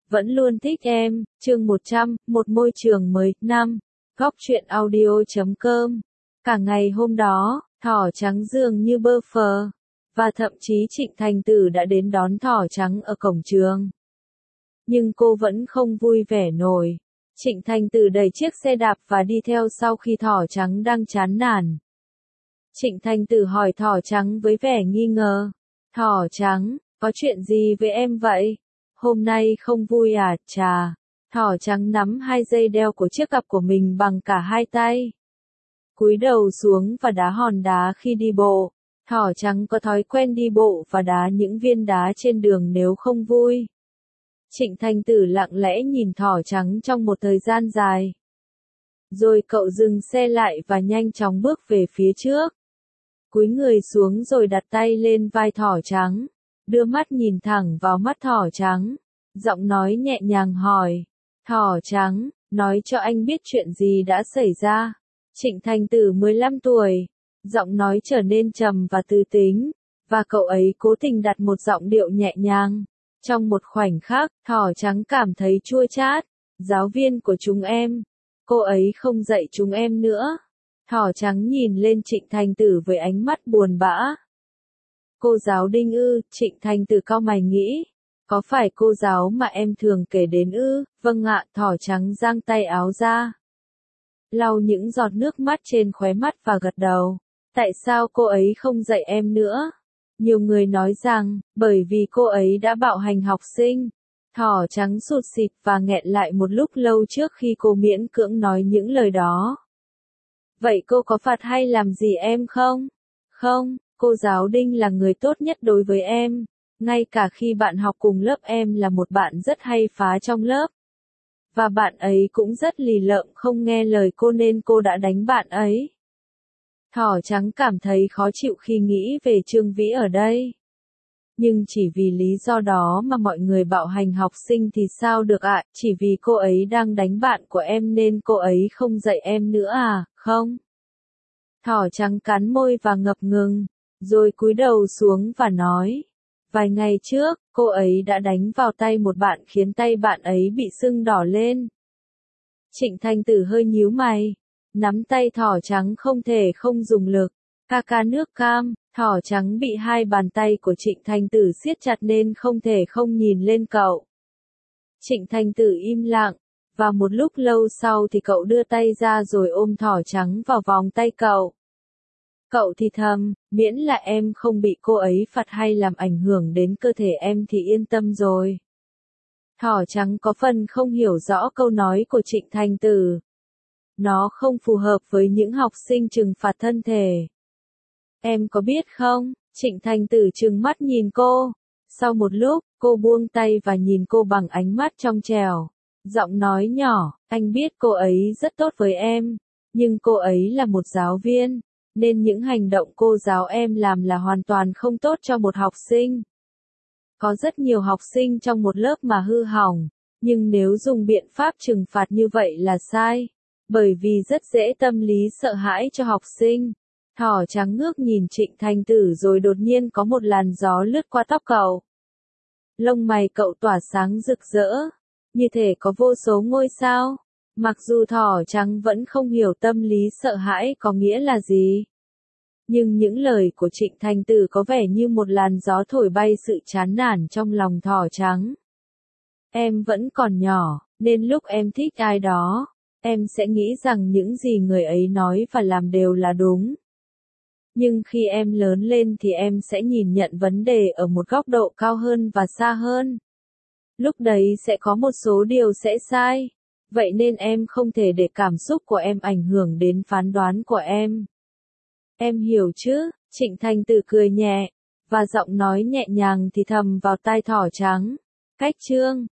vẫn luôn thích em, chương 100, một môi trường mới, 5. Góc truyện audio.com. Cả ngày hôm đó, thỏ trắng dường như bơ phờ, và thậm chí Trịnh Thành Tử đã đến đón thỏ trắng ở cổng trường. Nhưng cô vẫn không vui vẻ nổi. Trịnh Thành Tử đẩy chiếc xe đạp và đi theo sau khi thỏ trắng đang chán nản. Trịnh Thành Tử hỏi thỏ trắng với vẻ nghi ngờ. Thỏ trắng, có chuyện gì với em vậy? Hôm nay không vui à, chà. Thỏ trắng nắm hai dây đeo của chiếc cặp của mình bằng cả hai tay. Cúi đầu xuống và đá hòn đá khi đi bộ. Thỏ trắng có thói quen đi bộ và đá những viên đá trên đường nếu không vui. Trịnh Thành Tử lặng lẽ nhìn thỏ trắng trong một thời gian dài. Rồi cậu dừng xe lại và nhanh chóng bước về phía trước. Cúi người xuống rồi đặt tay lên vai thỏ trắng. Đưa mắt nhìn thẳng vào mắt thỏ trắng. Giọng nói nhẹ nhàng hỏi. Thỏ trắng, nói cho anh biết chuyện gì đã xảy ra. Trịnh Thành Tử 15 tuổi. Giọng nói trở nên trầm và tư tính. Và cậu ấy cố tình đặt một giọng điệu nhẹ nhàng. Trong một khoảnh khắc, thỏ trắng cảm thấy chua chát. Giáo viên của chúng em. Cô ấy không dạy chúng em nữa. Thỏ trắng nhìn lên Trịnh Thành Tử với ánh mắt buồn bã. Cô giáo Đinh ư? Trịnh Thành Tử cau mày nghĩ. Có phải cô giáo mà em thường kể đến ư? Vâng ạ, thỏ trắng giang tay áo ra. Lau những giọt nước mắt trên khóe mắt và gật đầu. Tại sao cô ấy không dạy em nữa? Nhiều người nói rằng, bởi vì cô ấy đã bạo hành học sinh. Thỏ trắng sụt sịt và nghẹn lại một lúc lâu trước khi cô miễn cưỡng nói những lời đó. Vậy cô có phạt hay làm gì em không? Không, cô giáo Đinh là người tốt nhất đối với em. Ngay cả khi bạn học cùng lớp em là một bạn rất hay phá trong lớp. Và bạn ấy cũng rất lì lợm không nghe lời cô nên cô đã đánh bạn ấy. Thỏ trắng cảm thấy khó chịu khi nghĩ về Trương Vĩ ở đây. Nhưng chỉ vì lý do đó mà mọi người bạo hành học sinh thì sao được ạ? Chỉ vì cô ấy đang đánh bạn của em nên cô ấy không dạy em nữa à, không? Thỏ trắng cắn môi và ngập ngừng, rồi cúi đầu xuống và nói. Vài ngày trước, cô ấy đã đánh vào tay một bạn khiến tay bạn ấy bị sưng đỏ lên. Trịnh Thành Tử hơi nhíu mày. Nắm tay thỏ trắng không thể không dùng lực. Ca nước cam, thỏ trắng bị hai bàn tay của Trịnh Thành Tử siết chặt nên không thể không nhìn lên cậu. Trịnh Thành Tử im lặng, và một lúc lâu sau thì cậu đưa tay ra rồi ôm thỏ trắng vào vòng tay cậu. Cậu thì thầm, miễn là em không bị cô ấy phạt hay làm ảnh hưởng đến cơ thể em thì yên tâm rồi. Thỏ trắng có phần không hiểu rõ câu nói của Trịnh Thành Tử. Nó không phù hợp với những học sinh trừng phạt thân thể. Em có biết không? Trịnh Thành Tử trừng mắt nhìn cô. Sau một lúc, cô buông tay và nhìn cô bằng ánh mắt trong trẻo. Giọng nói nhỏ, anh biết cô ấy rất tốt với em. Nhưng cô ấy là một giáo viên. Nên những hành động cô giáo em làm là hoàn toàn không tốt cho một học sinh. Có rất nhiều học sinh trong một lớp mà hư hỏng. Nhưng nếu dùng biện pháp trừng phạt như vậy là sai. Bởi vì rất dễ tâm lý sợ hãi cho học sinh. Thỏ trắng ngước nhìn Trịnh Thành Tử rồi đột nhiên có một làn gió lướt qua tóc cậu. Lông mày cậu tỏa sáng rực rỡ. Như thể có vô số ngôi sao. Mặc dù thỏ trắng vẫn không hiểu tâm lý sợ hãi có nghĩa là gì. Nhưng những lời của Trịnh Thành Tử có vẻ như một làn gió thổi bay sự chán nản trong lòng thỏ trắng. Em vẫn còn nhỏ, nên lúc em thích ai đó, em sẽ nghĩ rằng những gì người ấy nói và làm đều là đúng. Nhưng khi em lớn lên thì em sẽ nhìn nhận vấn đề ở một góc độ cao hơn và xa hơn. Lúc đấy sẽ có một số điều sẽ sai. Vậy nên em không thể để cảm xúc của em ảnh hưởng đến phán đoán của em. Em hiểu chứ? Trịnh Thành Tử cười nhẹ, và giọng nói nhẹ nhàng thì thầm vào tai thỏ trắng. Cách chương